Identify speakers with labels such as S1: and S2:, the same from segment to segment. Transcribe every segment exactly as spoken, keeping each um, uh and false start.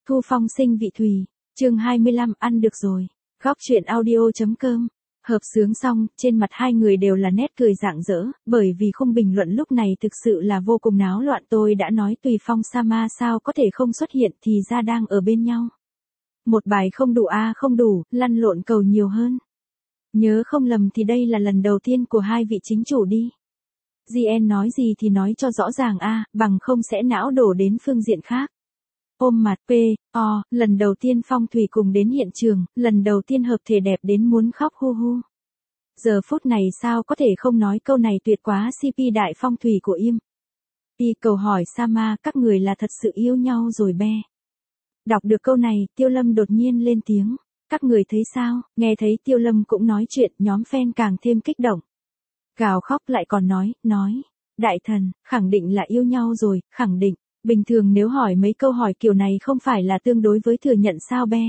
S1: Thu Phong sinh vị thùy, chương hai mươi lăm ăn được rồi. Góc truyện audio.com. Hợp xướng xong, trên mặt hai người đều là nét cười rạng rỡ, bởi vì khung bình luận lúc này thực sự là vô cùng náo loạn. Tôi đã nói Tùy Phong Sama sao có thể không xuất hiện, thì ra đang ở bên nhau. Một bài không đủ a à, không đủ, lăn lộn cầu nhiều hơn. Nhớ không lầm thì đây là lần đầu tiên của hai vị chính chủ đi. giê en nói gì thì nói cho rõ ràng a, à, bằng không sẽ não đổ đến phương diện khác. Ôm mặt P, O, lần đầu tiên Phong Thủy cùng đến hiện trường, lần đầu tiên hợp thể đẹp đến muốn khóc hu hu. Giờ phút này sao có thể không nói câu này tuyệt quá xê pê đại Phong Thủy của Im. Y cầu hỏi Sama, các người là thật sự yêu nhau rồi be. Đọc được câu này, Tiêu Lâm đột nhiên lên tiếng. Các người thấy sao? Nghe thấy Tiêu Lâm cũng nói chuyện, nhóm fan càng thêm kích động. Gào khóc lại còn nói, nói. Đại thần, khẳng định là yêu nhau rồi, khẳng định. Bình thường nếu hỏi mấy câu hỏi kiểu này không phải là tương đối với thừa nhận sao be.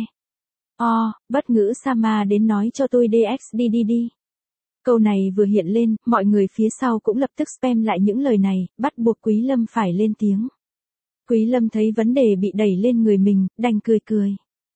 S1: O, bất ngữ Sama đến nói cho tôi đê ích đi đi đi. Câu này vừa hiện lên, mọi người phía sau cũng lập tức spam lại những lời này, bắt buộc Quý Lâm phải lên tiếng. Quý Lâm thấy vấn đề bị đẩy lên người mình, đành cười cười.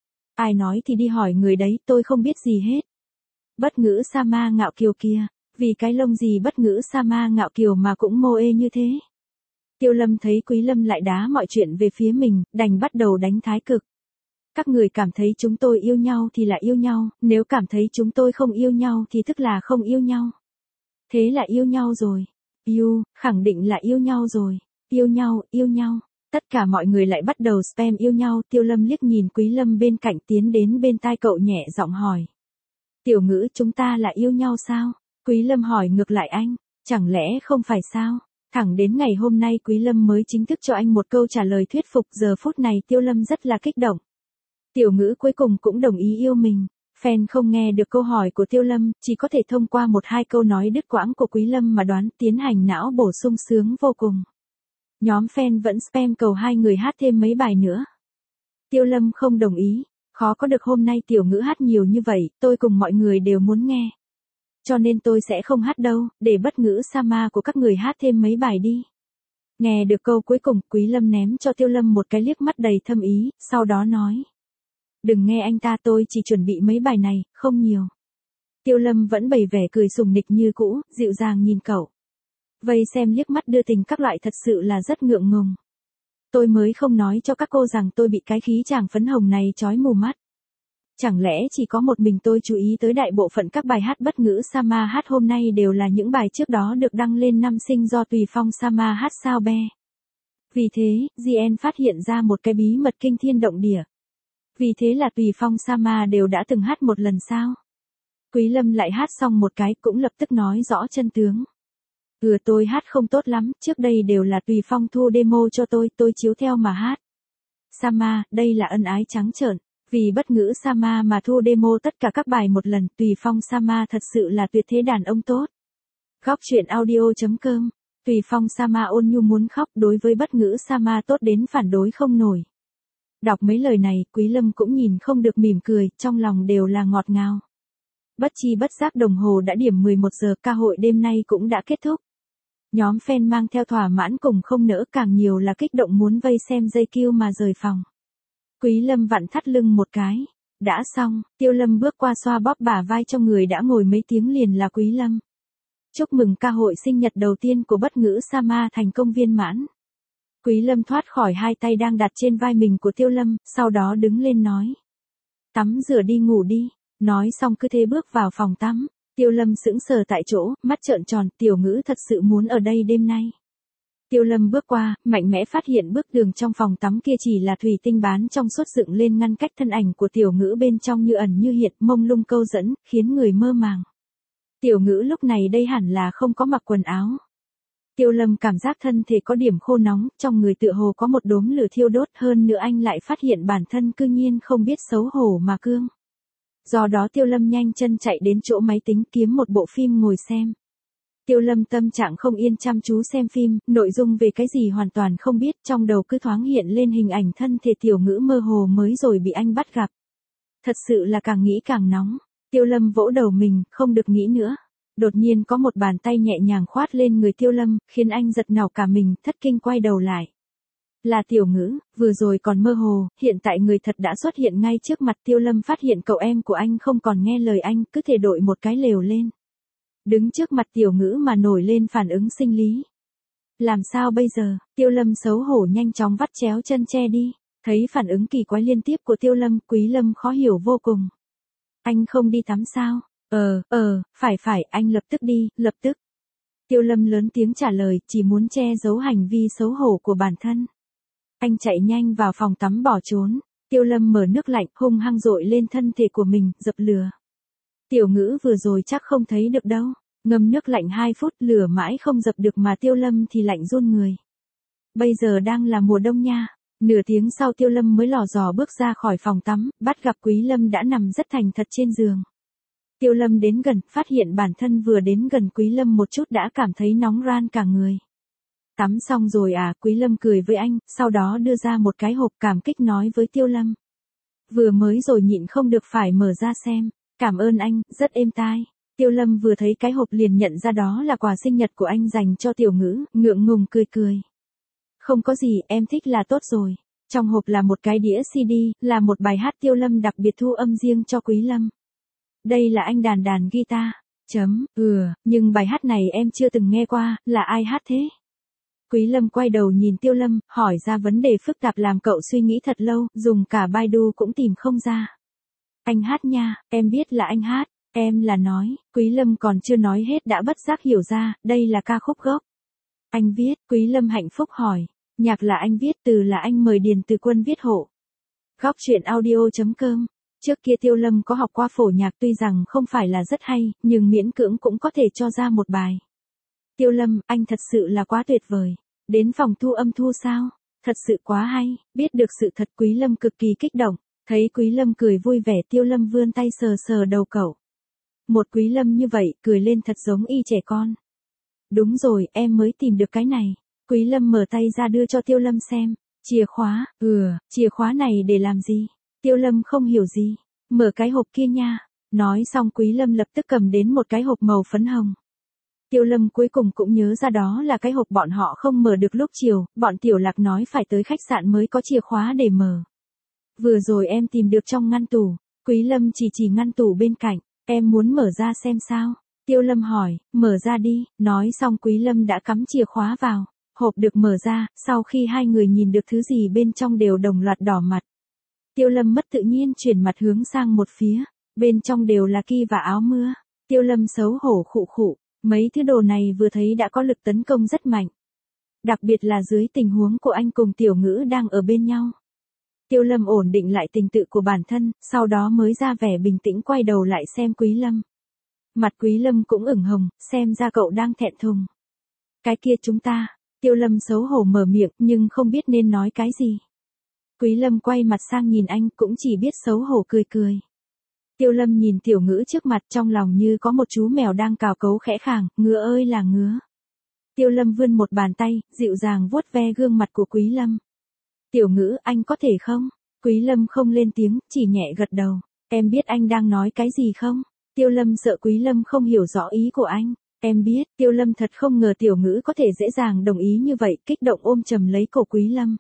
S1: Ai nói thì đi hỏi người đấy, tôi không biết gì hết. Bất ngữ Sama ngạo kiều kia, vì cái lông gì bất ngữ Sama ngạo kiều mà cũng mô ê như thế. Tiêu Lâm thấy Quý Lâm lại đá mọi chuyện về phía mình, đành bắt đầu đánh thái cực. Các người cảm thấy chúng tôi yêu nhau thì là yêu nhau, nếu cảm thấy chúng tôi không yêu nhau thì tức là không yêu nhau. Thế là yêu nhau rồi. Yêu, khẳng định là yêu nhau rồi. Yêu nhau, yêu nhau. Tất cả mọi người lại bắt đầu spam yêu nhau. Tiêu Lâm liếc nhìn Quý Lâm bên cạnh tiến đến bên tai cậu nhẹ giọng hỏi. Tiểu Ngữ, chúng ta là yêu nhau sao? Quý Lâm hỏi ngược lại anh, chẳng lẽ không phải sao? Thẳng đến ngày hôm nay Quý Lâm mới chính thức cho anh một câu trả lời thuyết phục. Giờ phút này Tiêu Lâm rất là kích động. Tiểu Ngữ cuối cùng cũng đồng ý yêu mình. Fan không nghe được câu hỏi của Tiêu Lâm, chỉ có thể thông qua một hai câu nói đứt quãng của Quý Lâm mà đoán, tiến hành não bổ sung sướng vô cùng. Nhóm fan vẫn spam cầu hai người hát thêm mấy bài nữa. Tiêu Lâm không đồng ý, khó có được hôm nay Tiểu Ngữ hát nhiều như vậy, tôi cùng mọi người đều muốn nghe. Cho nên tôi sẽ không hát đâu, để bất ngữ Sama của các người hát thêm mấy bài đi. Nghe được câu cuối cùng, Quý Lâm ném cho Tiêu Lâm một cái liếc mắt đầy thâm ý, sau đó nói. Đừng nghe anh ta, tôi chỉ chuẩn bị mấy bài này, không nhiều. Tiêu Lâm vẫn bày vẻ cười sùng nịch như cũ, dịu dàng nhìn cậu. Vây xem liếc mắt đưa tình các loại thật sự là rất ngượng ngùng. Tôi mới không nói cho các cô rằng tôi bị cái khí chàng phấn hồng này chói mù mắt. Chẳng lẽ chỉ có một mình tôi chú ý tới đại bộ phận các bài hát bất ngữ Sama hát hôm nay đều là những bài trước đó được đăng lên năm sinh do Tùy Phong Sama hát sao be. Vì thế, giê en phát hiện ra một cái bí mật kinh thiên động địa. Vì thế là Tùy Phong Sama đều đã từng hát một lần sao? Quý Lâm lại hát xong một cái cũng lập tức nói rõ chân tướng. Ừ, tôi hát không tốt lắm, trước đây đều là Tùy Phong thu demo cho tôi, tôi chiếu theo mà hát. Sama, đây là ân ái trắng trợn. Vì bất ngữ Sama mà thu demo tất cả các bài một lần, Tùy Phong Sama thật sự là tuyệt thế đàn ông tốt. Góc truyện audio.com. Tùy Phong Sama ôn nhu muốn khóc, đối với bất ngữ Sama tốt đến phản đối không nổi. Đọc mấy lời này, Quý Lâm cũng nhìn không được mỉm cười, trong lòng đều là ngọt ngào. Bất chi bất giác đồng hồ đã điểm mười một giờ, ca hội đêm nay cũng đã kết thúc. Nhóm fan mang theo thỏa mãn cùng không nỡ, càng nhiều là kích động muốn vây xem dây kiu mà rời phòng. Quý Lâm vặn thắt lưng một cái. Đã xong, Tiêu Lâm bước qua xoa bóp bả vai cho người đã ngồi mấy tiếng liền là Quý Lâm. Chúc mừng ca hội sinh nhật đầu tiên của bất ngữ Sama thành công viên mãn. Quý Lâm thoát khỏi hai tay đang đặt trên vai mình của Tiêu Lâm, sau đó đứng lên nói. Tắm rửa đi ngủ đi. Nói xong cứ thế bước vào phòng tắm. Tiêu Lâm sững sờ tại chỗ, mắt trợn tròn, Tiểu Ngữ thật sự muốn ở đây đêm nay. Tiêu Lâm bước qua, mạnh mẽ phát hiện bức tường trong phòng tắm kia chỉ là thủy tinh bán trong suốt dựng lên ngăn cách thân ảnh của Tiểu Ngữ bên trong như ẩn như hiện, mông lung câu dẫn, khiến người mơ màng. Tiểu Ngữ lúc này đây hẳn là không có mặc quần áo. Tiêu Lâm cảm giác thân thể có điểm khô nóng, trong người tựa hồ có một đốm lửa thiêu đốt, hơn nữa anh lại phát hiện bản thân cư nhiên không biết xấu hổ mà cương. Do đó Tiêu Lâm nhanh chân chạy đến chỗ máy tính kiếm một bộ phim ngồi xem. Tiêu Lâm tâm trạng không yên chăm chú xem phim, nội dung về cái gì hoàn toàn không biết, trong đầu cứ thoáng hiện lên hình ảnh thân thể Tiểu Ngữ mơ hồ mới rồi bị anh bắt gặp. Thật sự là càng nghĩ càng nóng. Tiêu Lâm vỗ đầu mình, không được nghĩ nữa. Đột nhiên có một bàn tay nhẹ nhàng khoát lên người Tiêu Lâm, khiến anh giật nảy cả mình, thất kinh quay đầu lại. Là Tiểu Ngữ, vừa rồi còn mơ hồ, hiện tại người thật đã xuất hiện ngay trước mặt. Tiêu Lâm phát hiện cậu em của anh không còn nghe lời anh, cứ thể đội một cái lều lên. Đứng trước mặt Tiểu Ngữ mà nổi lên phản ứng sinh lý. Làm sao bây giờ? Tiêu Lâm xấu hổ nhanh chóng vắt chéo chân che đi. Thấy phản ứng kỳ quái liên tiếp của Tiêu Lâm, Quý Lâm khó hiểu vô cùng. Anh không đi tắm sao? Ờ, ờ, phải phải, anh lập tức đi, lập tức. Tiêu Lâm lớn tiếng trả lời, chỉ muốn che giấu hành vi xấu hổ của bản thân. Anh chạy nhanh vào phòng tắm bỏ trốn. Tiêu Lâm mở nước lạnh, hung hăng dội lên thân thể của mình, dập lửa. Tiểu Ngữ vừa rồi chắc không thấy được đâu. Ngâm nước lạnh hai phút, lửa mãi không dập được mà Tiêu Lâm thì lạnh run người. Bây giờ đang là mùa đông nha. Nửa tiếng sau Tiêu Lâm mới lò dò bước ra khỏi phòng tắm, bắt gặp Quý Lâm đã nằm rất thành thật trên giường. Tiêu Lâm đến gần, phát hiện bản thân vừa đến gần Quý Lâm một chút đã cảm thấy nóng ran cả người. Tắm xong rồi à? Quý Lâm cười với anh, sau đó đưa ra một cái hộp, cảm kích nói với Tiêu Lâm. Vừa mới rồi nhịn không được phải mở ra xem. Cảm ơn anh, rất êm tai. Tiêu Lâm vừa thấy cái hộp liền nhận ra đó là quà sinh nhật của anh dành cho Tiểu Ngữ, ngượng ngùng cười cười. Không có gì, em thích là tốt rồi. Trong hộp là một cái đĩa xê đê, là một bài hát Tiêu Lâm đặc biệt thu âm riêng cho Quý Lâm. Đây là anh đàn đàn guitar. Chấm, ừ, nhưng bài hát này em chưa từng nghe qua, là ai hát thế? Quý Lâm quay đầu nhìn Tiêu Lâm, hỏi ra vấn đề phức tạp làm cậu suy nghĩ thật lâu, dùng cả Baidu cũng tìm không ra. Anh hát nha, em biết là anh hát, em là nói, Quý Lâm còn chưa nói hết đã bất giác hiểu ra, đây là ca khúc gốc. Anh viết, Quý Lâm hạnh phúc hỏi, nhạc là anh viết, từ là anh mời Điền Từ Quân viết hộ. Góc truyện audio chấm com. Trước kia Tiêu Lâm có học qua phổ nhạc tuy rằng không phải là rất hay, nhưng miễn cưỡng cũng có thể cho ra một bài. Tiêu Lâm, anh thật sự là quá tuyệt vời. Đến phòng thu âm thu sao? Thật sự quá hay, biết được sự thật Quý Lâm cực kỳ kích động. Thấy Quý Lâm cười vui vẻ Tiêu Lâm vươn tay sờ sờ đầu cậu. Một Quý Lâm như vậy, cười lên thật giống y trẻ con. Đúng rồi, em mới tìm được cái này. Quý Lâm mở tay ra đưa cho Tiêu Lâm xem. Chìa khóa, ừ, chìa khóa này để làm gì? Tiêu Lâm không hiểu gì. Mở cái hộp kia nha. Nói xong Quý Lâm lập tức cầm đến một cái hộp màu phấn hồng. Tiêu Lâm cuối cùng cũng nhớ ra đó là cái hộp bọn họ không mở được lúc chiều, bọn Tiểu Lạc nói phải tới khách sạn mới có chìa khóa để mở. Vừa rồi em tìm được trong ngăn tủ. Quý Lâm chỉ chỉ ngăn tủ bên cạnh. Em muốn mở ra xem sao? Tiêu Lâm hỏi, mở ra đi. Nói xong Quý Lâm đã cắm chìa khóa vào. Hộp được mở ra, sau khi hai người nhìn được thứ gì bên trong đều đồng loạt đỏ mặt. Tiêu Lâm mất tự nhiên chuyển mặt hướng sang một phía. Bên trong đều là ki và áo mưa. Tiêu Lâm xấu hổ khụ khụ. Mấy thứ đồ này vừa thấy đã có lực tấn công rất mạnh. Đặc biệt là dưới tình huống của anh cùng Tiểu Ngữ đang ở bên nhau. Tiêu Lâm ổn định lại tình tự của bản thân, sau đó mới ra vẻ bình tĩnh quay đầu lại xem Quý Lâm. Mặt Quý Lâm cũng ửng hồng, xem ra cậu đang thẹn thùng. Cái kia chúng ta, Tiêu Lâm xấu hổ mở miệng nhưng không biết nên nói cái gì. Quý Lâm quay mặt sang nhìn anh cũng chỉ biết xấu hổ cười cười. Tiêu Lâm nhìn Tiểu Ngữ trước mặt trong lòng như có một chú mèo đang cào cấu khẽ khàng, ngứa ơi là ngứa. Tiêu Lâm vươn một bàn tay, dịu dàng vuốt ve gương mặt của Quý Lâm. Tiểu Ngữ, anh có thể không? Quý Lâm không lên tiếng, chỉ nhẹ gật đầu. Em biết anh đang nói cái gì không? Tiêu Lâm sợ Quý Lâm không hiểu rõ ý của anh. Em biết, Tiêu Lâm thật không ngờ Tiểu Ngữ có thể dễ dàng đồng ý như vậy, kích động ôm chầm lấy cổ Quý Lâm.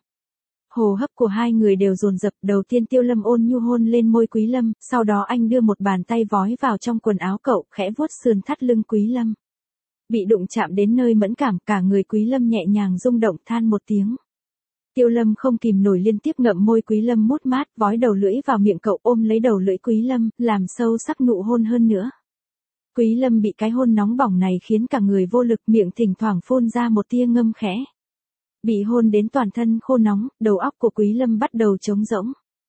S1: Hô hấp của hai người đều dồn dập, đầu tiên Tiêu Lâm ôn nhu hôn lên môi Quý Lâm, sau đó anh đưa một bàn tay vói vào trong quần áo cậu, khẽ vuốt sườn thắt lưng Quý Lâm. Bị đụng chạm đến nơi mẫn cảm, cả người Quý Lâm nhẹ nhàng rung động than một tiếng. Tiêu Lâm không kìm nổi liên tiếp ngậm môi Quý Lâm mút mát, vói đầu lưỡi vào miệng cậu ôm lấy đầu lưỡi Quý Lâm, làm sâu sắc nụ hôn hơn nữa. Quý Lâm bị cái hôn nóng bỏng này khiến cả người vô lực, miệng thỉnh thoảng phun ra một tia ngâm khẽ. Bị hôn đến toàn thân khô nóng, đầu óc của Quý Lâm bắt đầu trống rỗng.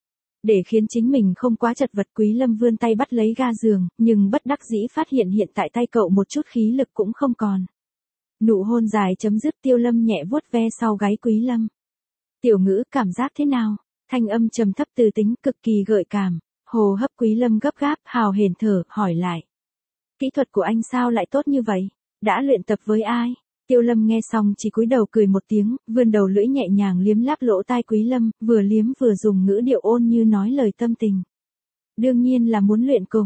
S1: Để khiến chính mình không quá chật vật Quý Lâm vươn tay bắt lấy ga giường, nhưng bất đắc dĩ phát hiện hiện tại tay cậu một chút khí lực cũng không còn. Nụ hôn dài chấm dứt Tiêu Lâm nhẹ vuốt ve sau gáy Quý Lâm. Tiểu Ngữ cảm giác thế nào? Thanh âm trầm thấp từ tính cực kỳ gợi cảm. Hồ hấp Quý Lâm gấp gáp, hào hển thở, hỏi lại. Kỹ thuật của anh sao lại tốt như vậy? Đã luyện tập với ai? Tiêu Lâm nghe xong chỉ cúi đầu cười một tiếng, vươn đầu lưỡi nhẹ nhàng liếm láp lỗ tai Quý Lâm, vừa liếm vừa dùng ngữ điệu ôn như nói lời tâm tình. Đương nhiên là muốn luyện cùng.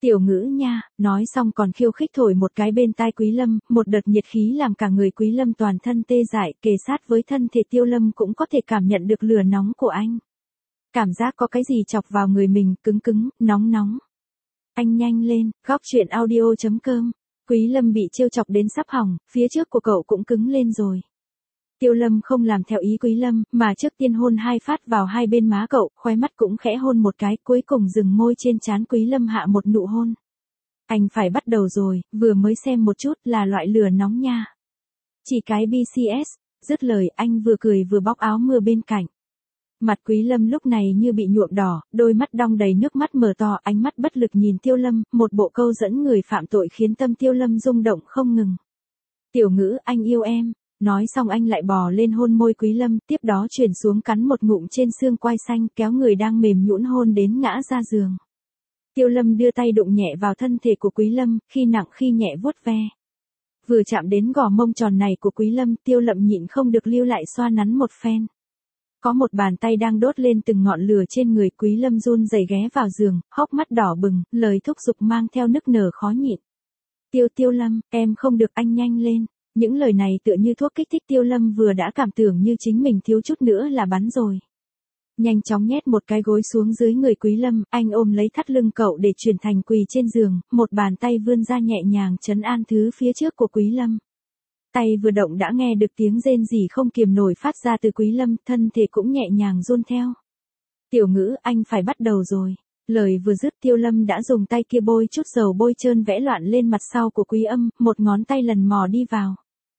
S1: Tiểu Ngữ nha, nói xong còn khiêu khích thổi một cái bên tai Quý Lâm, một đợt nhiệt khí làm cả người Quý Lâm toàn thân tê dại, kề sát với thân thể Tiêu Lâm cũng có thể cảm nhận được lửa nóng của anh. Cảm giác có cái gì chọc vào người mình, cứng cứng, nóng nóng. Anh nhanh lên, góc truyện audio chấm com. Quý Lâm bị trêu chọc đến sắp hỏng, phía trước của cậu cũng cứng lên rồi. Tiêu Lâm không làm theo ý Quý Lâm, mà trước tiên hôn hai phát vào hai bên má cậu, khóe mắt cũng khẽ hôn một cái, cuối cùng dừng môi trên trán Quý Lâm hạ một nụ hôn. Anh phải bắt đầu rồi, vừa mới xem một chút là loại lửa nóng nha. Chỉ cái bê xê ét, dứt lời anh vừa cười vừa bóc áo mưa bên cạnh. Mặt Quý Lâm lúc này như bị nhuộm đỏ, đôi mắt đong đầy nước mắt mở to, ánh mắt bất lực nhìn Tiêu Lâm, một bộ câu dẫn người phạm tội khiến tâm Tiêu Lâm rung động không ngừng. Tiểu Ngữ, anh yêu em. Nói xong anh lại bò lên hôn môi Quý Lâm, tiếp đó chuyển xuống cắn một ngụm trên xương quai xanh, kéo người đang mềm nhũn hôn đến ngã ra giường. Tiêu Lâm đưa tay đụng nhẹ vào thân thể của Quý Lâm, khi nặng khi nhẹ vuốt ve. Vừa chạm đến gò mông tròn này của Quý Lâm, Tiêu Lâm nhịn không được lưu lại xoa nắn một phen. Có một bàn tay đang đốt lên từng ngọn lửa trên người, Quý Lâm run rẩy ghé vào giường, hốc mắt đỏ bừng, lời thúc giục mang theo nức nở khó nhịn. Tiêu Tiêu Lâm, em không được, anh nhanh lên. Những lời này tựa như thuốc kích thích, Tiêu Lâm vừa đã cảm tưởng như chính mình thiếu chút nữa là bắn rồi. Nhanh chóng nhét một cái gối xuống dưới người Quý Lâm, anh ôm lấy thắt lưng cậu để chuyển thành quỳ trên giường, một bàn tay vươn ra nhẹ nhàng trấn an thứ phía trước của Quý Lâm. Tay vừa động đã nghe được tiếng rên rỉ không kiềm nổi phát ra từ Quý Lâm, thân thể cũng nhẹ nhàng run theo. Tiểu Ngữ, anh phải bắt đầu rồi. Lời vừa dứt, Tiêu Lâm đã dùng tay kia bôi chút dầu bôi trơn vẽ loạn lên mặt sau của Quý Âm, một ngón tay lần mò đi vào.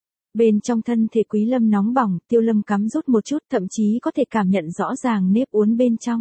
S1: Bên trong thân thể Quý Lâm nóng bỏng, Tiêu Lâm cắm rút một chút, thậm chí có thể cảm nhận rõ ràng nếp uốn bên trong.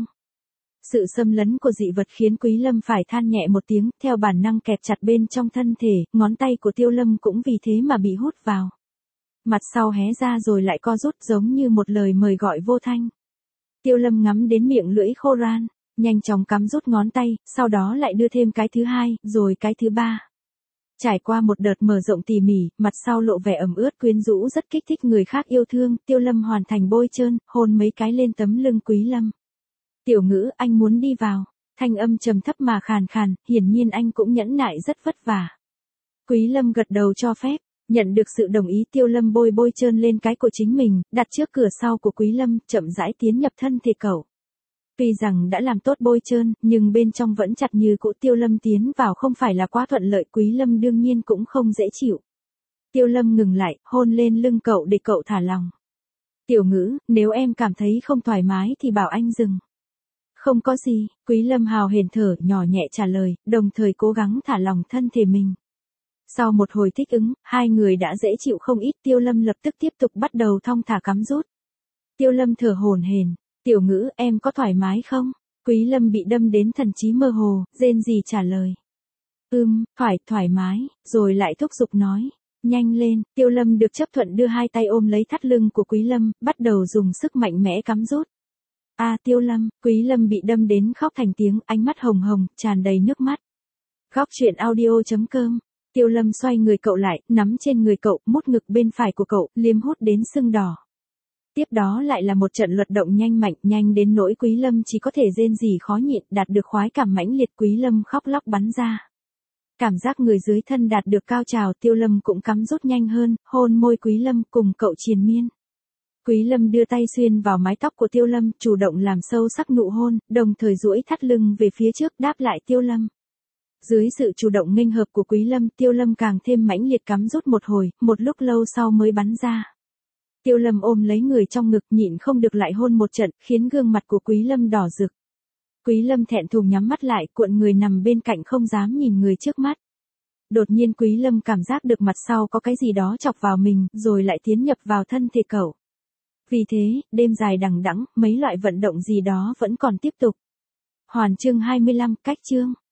S1: Sự xâm lấn của dị vật khiến Quý Lâm phải than nhẹ một tiếng, theo bản năng kẹp chặt bên trong thân thể, ngón tay của Tiêu Lâm cũng vì thế mà bị hút vào. Mặt sau hé ra rồi lại co rút giống như một lời mời gọi vô thanh. Tiêu Lâm ngắm đến miệng lưỡi khô ran, nhanh chóng cắm rút ngón tay, sau đó lại đưa thêm cái thứ hai, rồi cái thứ ba. Trải qua một đợt mở rộng tỉ mỉ, mặt sau lộ vẻ ẩm ướt quyến rũ rất kích thích người khác yêu thương, Tiêu Lâm hoàn thành bôi trơn, hôn mấy cái lên tấm lưng Quý Lâm. Tiểu Ngữ, anh muốn đi vào. Thanh âm trầm thấp mà khàn khàn, hiển nhiên anh cũng nhẫn nại rất vất vả. Quý Lâm gật đầu cho phép, nhận được sự đồng ý, Tiêu Lâm bôi bôi trơn lên cái của chính mình, đặt trước cửa sau của Quý Lâm, chậm rãi tiến nhập thân thể cậu. Tuy rằng đã làm tốt bôi trơn, nhưng bên trong vẫn chặt như cũ, Tiêu Lâm tiến vào không phải là quá thuận lợi, Quý Lâm đương nhiên cũng không dễ chịu. Tiêu Lâm ngừng lại, hôn lên lưng cậu để cậu thả lòng. Tiểu Ngữ, nếu em cảm thấy không thoải mái thì bảo anh dừng. Không có gì, Quý Lâm hào hển thở, nhỏ nhẹ trả lời, đồng thời cố gắng thả lòng thân thể mình. Sau một hồi thích ứng, hai người đã dễ chịu không ít, Tiêu Lâm lập tức tiếp tục bắt đầu thong thả cắm rút. Tiêu Lâm thở hổn hển. Tiểu Ngữ, em có thoải mái không? Quý Lâm bị đâm đến thần trí mơ hồ, rên rỉ trả lời. Ừm, thoải, thoải mái, rồi lại thúc giục nói. Nhanh lên, Tiêu Lâm được chấp thuận đưa hai tay ôm lấy thắt lưng của Quý Lâm, bắt đầu dùng sức mạnh mẽ cắm rút. A à, Tiêu Lâm, Quý Lâm bị đâm đến khóc thành tiếng, ánh mắt hồng hồng, tràn đầy nước mắt. Góc truyện audio chấm com. Tiêu Lâm xoay người cậu lại, nắm trên người cậu, mút ngực bên phải của cậu, liếm hút đến sưng đỏ. Tiếp đó lại là một trận luật động nhanh mạnh, nhanh đến nỗi Quý Lâm chỉ có thể rên rỉ khó nhịn, đạt được khoái cảm mãnh liệt, Quý Lâm khóc lóc bắn ra. Cảm giác người dưới thân đạt được cao trào, Tiêu Lâm cũng cắm rút nhanh hơn, hôn môi Quý Lâm cùng cậu triền miên. Quý Lâm đưa tay xuyên vào mái tóc của Tiêu Lâm, chủ động làm sâu sắc nụ hôn, đồng thời duỗi thắt lưng về phía trước đáp lại Tiêu Lâm. Dưới sự chủ động nghênh hợp của Quý Lâm, Tiêu Lâm càng thêm mãnh liệt cắm rút một hồi, một lúc lâu sau mới bắn ra. Tiêu Lâm ôm lấy người trong ngực, nhịn không được lại hôn một trận, khiến gương mặt của Quý Lâm đỏ rực. Quý Lâm thẹn thùng nhắm mắt lại, cuộn người nằm bên cạnh không dám nhìn người trước mắt. Đột nhiên Quý Lâm cảm giác được mặt sau có cái gì đó chọc vào mình, rồi lại tiến nhập vào thân thể cậu. Vì thế, đêm dài đằng đẵng, mấy loại vận động gì đó vẫn còn tiếp tục. Hoàn chương hai mươi lăm, cách chương.